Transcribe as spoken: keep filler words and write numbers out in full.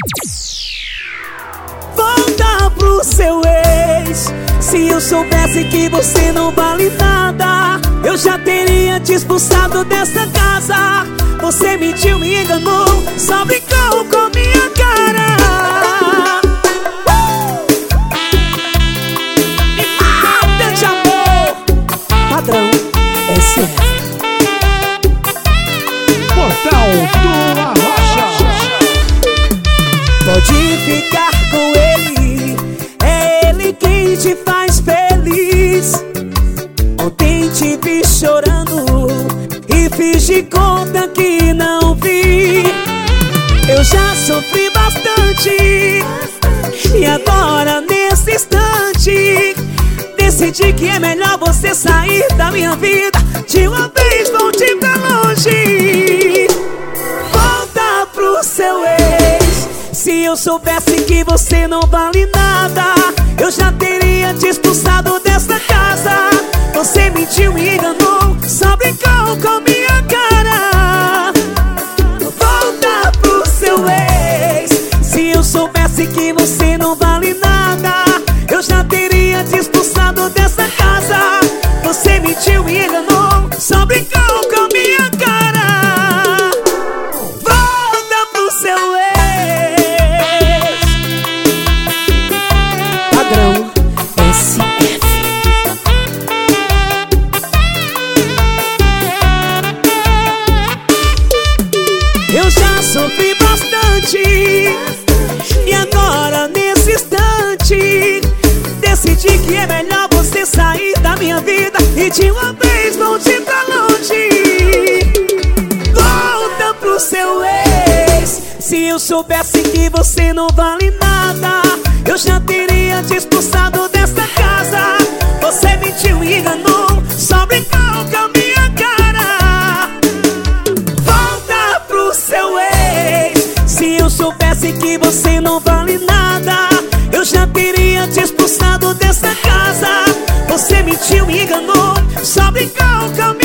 Volta pro seu ex. Se eu soubesse que você não vale nada, eu já teria te expulsado dessa casa. Você mentiu, me enganou, só brincou com minha cara. uh! Me mata de amor. Padrão S F. Portal do Arrocha. Pode ficar com ele, é ele quem te faz feliz. Ontem te vi chorando e fiz de conta que não vi. Eu já sofri bastante e agora nesse instante decidi que é melhor você sair da minha vida. De uma vez volte pra longe. Volta pro seu ex. Se eu soubesse que você não vale nada, eu já teria te expulsado dessa casa. Você mentiu, me enganou, só brincou com minha cara. Volta pro seu ex. Se eu soubesse que você não vale nada, eu já teria te expulsado dessa casa. Você mentiu, me enganou, só brincou com minha cara. Volta pro seu ex. Padrão S F. Eu já sofri bastante e agora nesse instante decidi que é melhor você sair da minha vida e de uma vez volte pra longe. Volta pro seu ex. Se eu soubesse que você não vale nada, eu já teria te expulsado dessa casa. Você mentiu e enganou, só brincou com a minha cara. Volta pro seu ex. Se eu soubesse que você não vale nada, eu já teria te expulsado dessa casa. Você mentiu, me enganou, só brincou com a minha